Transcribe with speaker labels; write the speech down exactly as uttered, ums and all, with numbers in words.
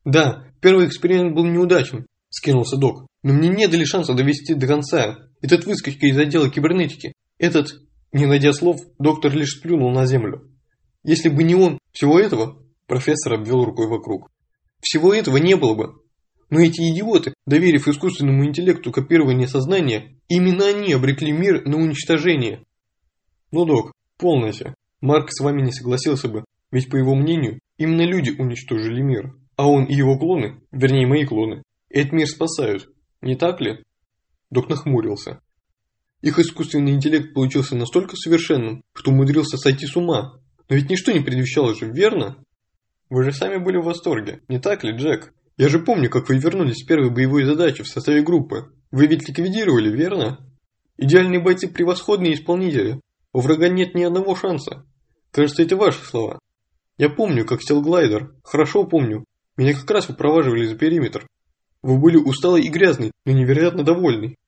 Speaker 1: Да, первый эксперимент был неудачен, скинулся док. Но мне не дали шанса довести до конца. Этот выскочка из отдела кибернетики, этот... Не найдя слов, доктор лишь сплюнул на землю. Если бы не он, всего этого... Профессор обвел рукой вокруг. Всего этого не было бы. Но эти идиоты, доверив искусственному интеллекту копирование сознания, именно они обрекли мир на уничтожение. Ну, док, полностью. Марк с вами не согласился бы, ведь по его мнению, именно люди уничтожили мир. А он и его клоны, вернее мои клоны, этот мир спасают. Не так ли? Док нахмурился. Их искусственный интеллект получился настолько совершенным, что умудрился сойти с ума. Но ведь ничто не предвещало же, верно? Вы же сами были в восторге, не так ли, Джек? Я же помню, как вы вернулись с первой боевой задачи в составе группы. Вы ведь ликвидировали, верно? Идеальные бойцы превосходные исполнители. У врага нет ни одного шанса. Кажется, это ваши слова. Я помню, как сел глайдер. Хорошо помню. Меня как раз выпроваживали за периметр. Вы были усталый и грязный, но невероятно довольный.